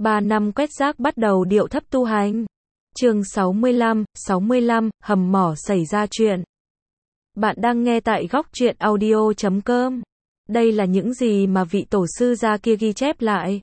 3 năm quét rác bắt đầu điệu thấp tu hành. Chương 65, hầm mỏ xảy ra chuyện. Bạn đang nghe tại góc truyện audio.com. Đây là những gì mà vị tổ sư gia kia ghi chép lại.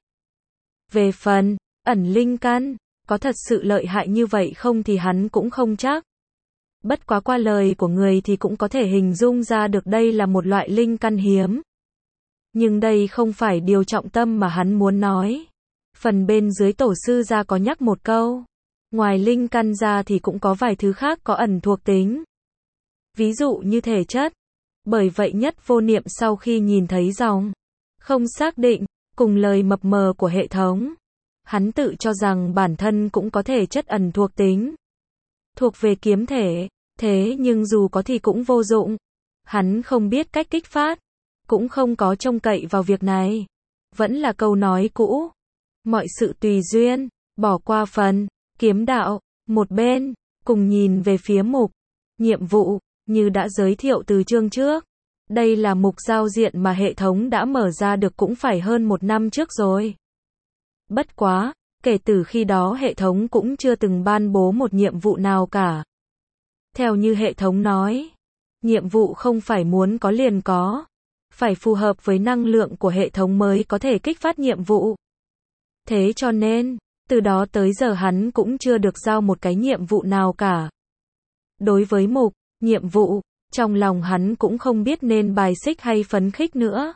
Về phần ẩn linh căn, có thật sự lợi hại như vậy không thì hắn cũng không chắc. Bất quá qua lời của người thì cũng có thể hình dung ra được đây là một loại linh căn hiếm. Nhưng đây không phải điều trọng tâm mà hắn muốn nói. Phần bên dưới tổ sư gia có nhắc một câu. Ngoài linh căn ra thì cũng có vài thứ khác có ẩn thuộc tính. Ví dụ như thể chất. Bởi vậy Nhất Vô Niệm sau khi nhìn thấy dòng không xác định, cùng lời mập mờ của hệ thống, hắn tự cho rằng bản thân cũng có thể chất ẩn thuộc tính. Thuộc về kiếm thể, thế nhưng dù có thì cũng vô dụng. Hắn không biết cách kích phát, cũng không có trông cậy vào việc này. Vẫn là câu nói cũ. Mọi sự tùy duyên, bỏ qua phần kiếm đạo, một bên, cùng nhìn về phía mục nhiệm vụ, như đã giới thiệu từ chương trước. Đây là mục giao diện mà hệ thống đã mở ra được cũng phải hơn 1 năm trước rồi. Bất quá, kể từ khi đó hệ thống cũng chưa từng ban bố một nhiệm vụ nào cả. Theo như hệ thống nói, nhiệm vụ không phải muốn có liền có, phải phù hợp với năng lượng của hệ thống mới có thể kích phát nhiệm vụ. Thế cho nên, từ đó tới giờ hắn cũng chưa được giao một cái nhiệm vụ nào cả. Đối với mục nhiệm vụ, trong lòng hắn cũng không biết nên bài xích hay phấn khích nữa.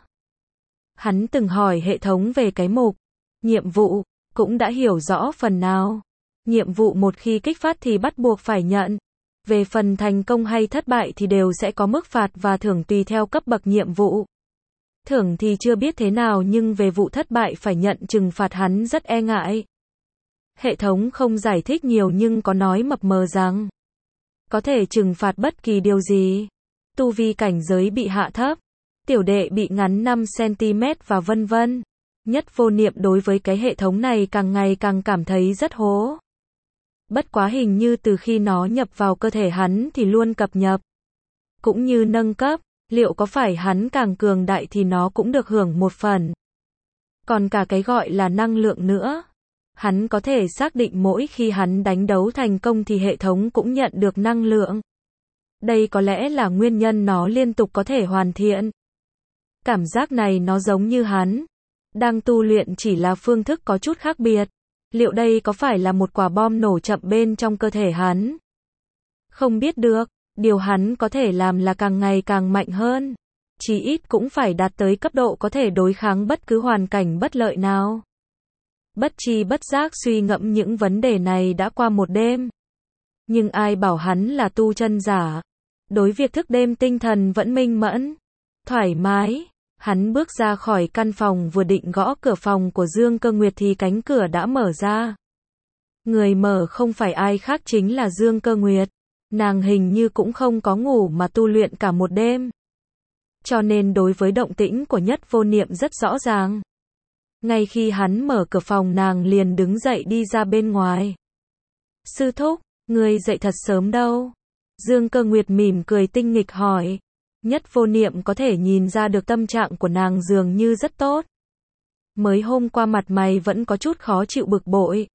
Hắn từng hỏi hệ thống về cái mục nhiệm vụ, cũng đã hiểu rõ phần nào. Nhiệm vụ một khi kích phát thì bắt buộc phải nhận. Về phần thành công hay thất bại thì đều sẽ có mức phạt và thưởng tùy theo cấp bậc nhiệm vụ. Thưởng thì chưa biết thế nào nhưng về vụ thất bại phải nhận trừng phạt hắn rất e ngại. Hệ thống không giải thích nhiều nhưng có nói mập mờ rằng có thể trừng phạt bất kỳ điều gì. Tu vi cảnh giới bị hạ thấp, tiểu đệ bị ngắn 5cm và vân vân. Nhất Vô Niệm đối với cái hệ thống này càng ngày càng cảm thấy rất hố. Bất quá hình như từ khi nó nhập vào cơ thể hắn thì luôn cập nhật. Cũng như nâng cấp, liệu có phải hắn càng cường đại thì nó cũng được hưởng một phần. Còn cả cái gọi là năng lượng nữa. Hắn có thể xác định mỗi khi hắn đánh đấu thành công thì hệ thống cũng nhận được năng lượng. Đây có lẽ là nguyên nhân nó liên tục có thể hoàn thiện. Cảm giác này nó giống như hắn đang tu luyện, chỉ là phương thức có chút khác biệt. Liệu đây có phải là một quả bom nổ chậm bên trong cơ thể hắn? Không biết được, điều hắn có thể làm là càng ngày càng mạnh hơn. Chí ít cũng phải đạt tới cấp độ có thể đối kháng bất cứ hoàn cảnh bất lợi nào. Bất tri bất giác suy ngẫm những vấn đề này đã qua một đêm. Nhưng ai bảo hắn là tu chân giả. Đối việc thức đêm tinh thần vẫn minh mẫn, thoải mái. Hắn bước ra khỏi căn phòng vừa định gõ cửa phòng của Dương Cơ Nguyệt thì cánh cửa đã mở ra. Người mở không phải ai khác chính là Dương Cơ Nguyệt. Nàng hình như cũng không có ngủ mà tu luyện cả một đêm. Cho nên đối với động tĩnh của Nhất Vô Niệm rất rõ ràng. Ngay khi hắn mở cửa phòng nàng liền đứng dậy đi ra bên ngoài. Sư thúc, người dậy thật sớm đâu? Dương Cơ Nguyệt mỉm cười tinh nghịch hỏi. Nhất Vô Niệm có thể nhìn ra được tâm trạng của nàng dường như rất tốt. Mới hôm qua mặt mày vẫn có chút khó chịu bực bội.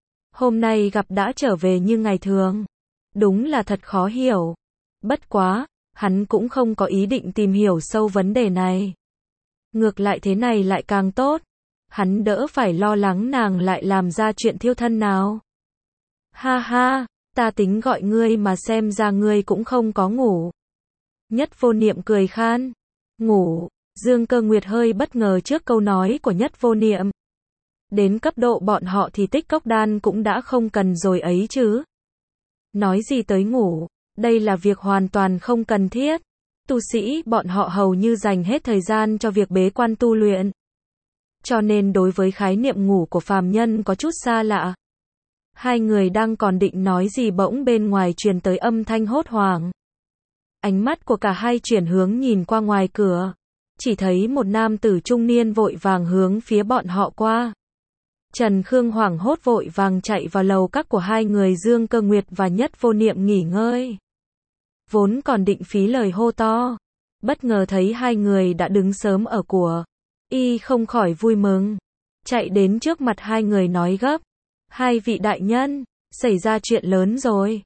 Hôm nay gặp đã trở về như ngày thường. Đúng là thật khó hiểu. Bất quá, hắn cũng không có ý định tìm hiểu sâu vấn đề này. Ngược lại thế này lại càng tốt. Hắn đỡ phải lo lắng nàng lại làm ra chuyện thiêu thân nào. Ha ha, ta tính gọi ngươi mà xem ra ngươi cũng không có ngủ. Nhất Vô Niệm cười khan. Ngủ? Dương Cơ Nguyệt hơi bất ngờ trước câu nói của Nhất Vô Niệm. Đến cấp độ bọn họ thì tích cốc đan cũng đã không cần rồi ấy chứ. Nói gì tới ngủ, đây là việc hoàn toàn không cần thiết. Tu sĩ bọn họ hầu như dành hết thời gian cho việc bế quan tu luyện. Cho nên đối với khái niệm ngủ của phàm nhân có chút xa lạ. Hai người đang còn định nói gì bỗng bên ngoài truyền tới âm thanh hốt hoảng. Ánh mắt của cả hai chuyển hướng nhìn qua ngoài cửa. Chỉ thấy một nam tử trung niên vội vàng hướng phía bọn họ qua. Trần Khương hoảng hốt vội vàng chạy vào lầu các của hai người Dương Cơ Nguyệt và Nhất Vô Niệm nghỉ ngơi. Vốn còn định phí lời hô to. Bất ngờ thấy hai người đã đứng sớm ở của. Y không khỏi vui mừng. chạy đến trước mặt hai người nói gấp. Hai vị đại nhân, xảy ra chuyện lớn rồi.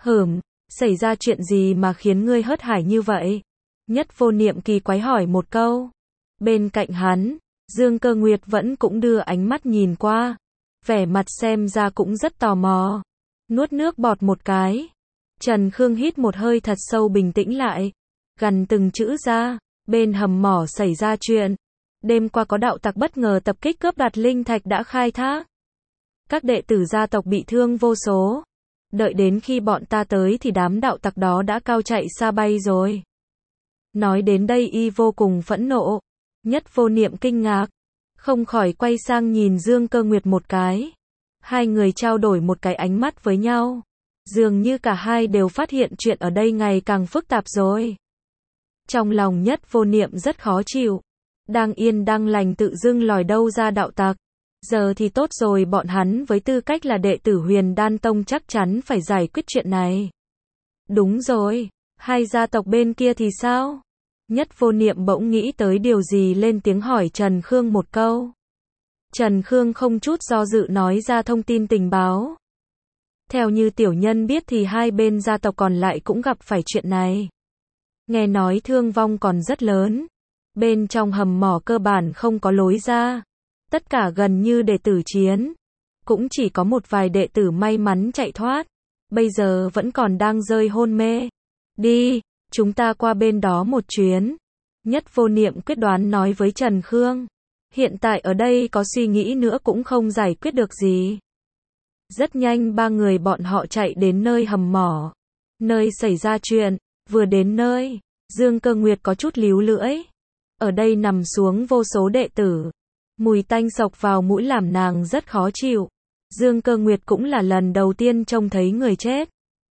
Xảy ra chuyện gì mà khiến ngươi hớt hải như vậy? Nhất Vô Niệm kỳ quái hỏi một câu. Bên cạnh hắn, Dương Cơ Nguyệt vẫn cũng đưa ánh mắt nhìn qua. Vẻ mặt xem ra cũng rất tò mò. Nuốt nước bọt một cái. Trần Khương hít một hơi thật sâu bình tĩnh lại. Gằn từng chữ ra. Bên hầm mỏ xảy ra chuyện. Đêm qua có đạo tặc bất ngờ tập kích cướp đoạt linh thạch đã khai thác. Các đệ tử gia tộc bị thương vô số. Đợi đến khi bọn ta tới thì đám đạo tặc đó đã cao chạy xa bay rồi. Nói đến đây y vô cùng phẫn nộ. Nhất Vô Niệm kinh ngạc. Không khỏi quay sang nhìn Dương Cơ Nguyệt một cái. Hai người trao đổi một cái ánh mắt với nhau. Dường như cả hai đều phát hiện chuyện ở đây ngày càng phức tạp rồi. Trong lòng Nhất Vô Niệm rất khó chịu. Đang yên đang lành tự dưng lòi đâu ra đạo tặc. Giờ thì tốt rồi, bọn hắn với tư cách là đệ tử Huyền Đan Tông chắc chắn phải giải quyết chuyện này. Đúng rồi, hai gia tộc bên kia thì sao? Nhất Vô Niệm bỗng nghĩ tới điều gì lên tiếng hỏi Trần Khương một câu. Trần Khương không chút do dự nói ra thông tin tình báo. Theo như tiểu nhân biết thì hai bên gia tộc còn lại cũng gặp phải chuyện này. Nghe nói thương vong còn rất lớn. Bên trong hầm mỏ cơ bản không có lối ra. Tất cả gần như đệ tử chiến. Cũng chỉ có một vài đệ tử may mắn chạy thoát. Bây giờ vẫn còn đang rơi hôn mê. Đi, chúng ta qua bên đó một chuyến. Nhất Vô Niệm quyết đoán nói với Trần Khương. Hiện tại ở đây có suy nghĩ nữa cũng không giải quyết được gì. Rất nhanh ba người bọn họ chạy đến nơi hầm mỏ. Nơi xảy ra chuyện. Vừa đến nơi, Dương Cơ Nguyệt có chút líu lưỡi. Ở đây nằm xuống vô số đệ tử. Mùi tanh sộc vào mũi làm nàng rất khó chịu. Dương Cơ Nguyệt cũng là lần đầu tiên trông thấy người chết.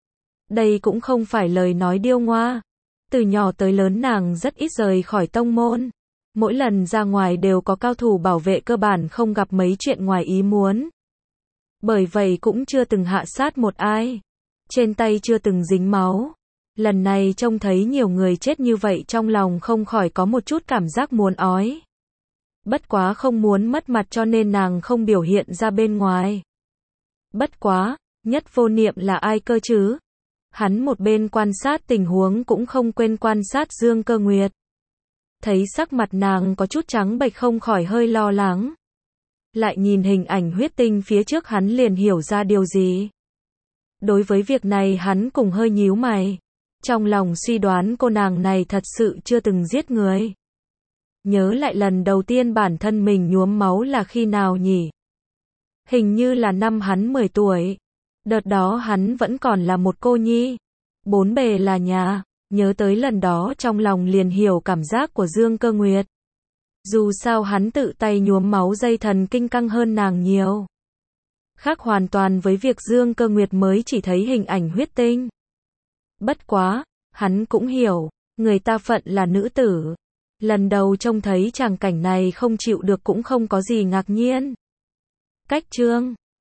Đây cũng không phải lời nói điêu ngoa. Từ nhỏ tới lớn nàng rất ít rời khỏi tông môn. Mỗi lần ra ngoài đều có cao thủ bảo vệ, cơ bản không gặp mấy chuyện ngoài ý muốn. Bởi vậy cũng chưa từng hạ sát một ai. Trên tay chưa từng dính máu. Lần này trông thấy nhiều người chết như vậy trong lòng không khỏi có một chút cảm giác muốn ói. Bất quá không muốn mất mặt cho nên nàng không biểu hiện ra bên ngoài. Bất quá, Nhất Vô Niệm là ai cơ chứ? Hắn một bên quan sát tình huống cũng không quên quan sát Dương Cơ Nguyệt. Thấy sắc mặt nàng có chút trắng bệch không khỏi hơi lo lắng. Lại nhìn hình ảnh huyết tinh phía trước hắn liền hiểu ra điều gì. Đối với việc này hắn cũng hơi nhíu mày. Trong lòng suy đoán cô nàng này thật sự chưa từng giết người. Nhớ lại lần đầu tiên bản thân mình nhuốm máu là khi nào nhỉ? Hình như là năm hắn 10 tuổi. Đợt đó hắn vẫn còn là một cô nhi. Bốn bề là nhà. Nhớ tới lần đó trong lòng liền hiểu cảm giác của Dương Cơ Nguyệt. Dù sao hắn tự tay nhuốm máu, dây thần kinh căng hơn nàng nhiều. Khác hoàn toàn với việc Dương Cơ Nguyệt mới chỉ thấy hình ảnh huyết tinh. Bất quá, hắn cũng hiểu, người ta phận là nữ tử. Lần đầu trông thấy tràng cảnh này không chịu được cũng không có gì ngạc nhiên. Cách chương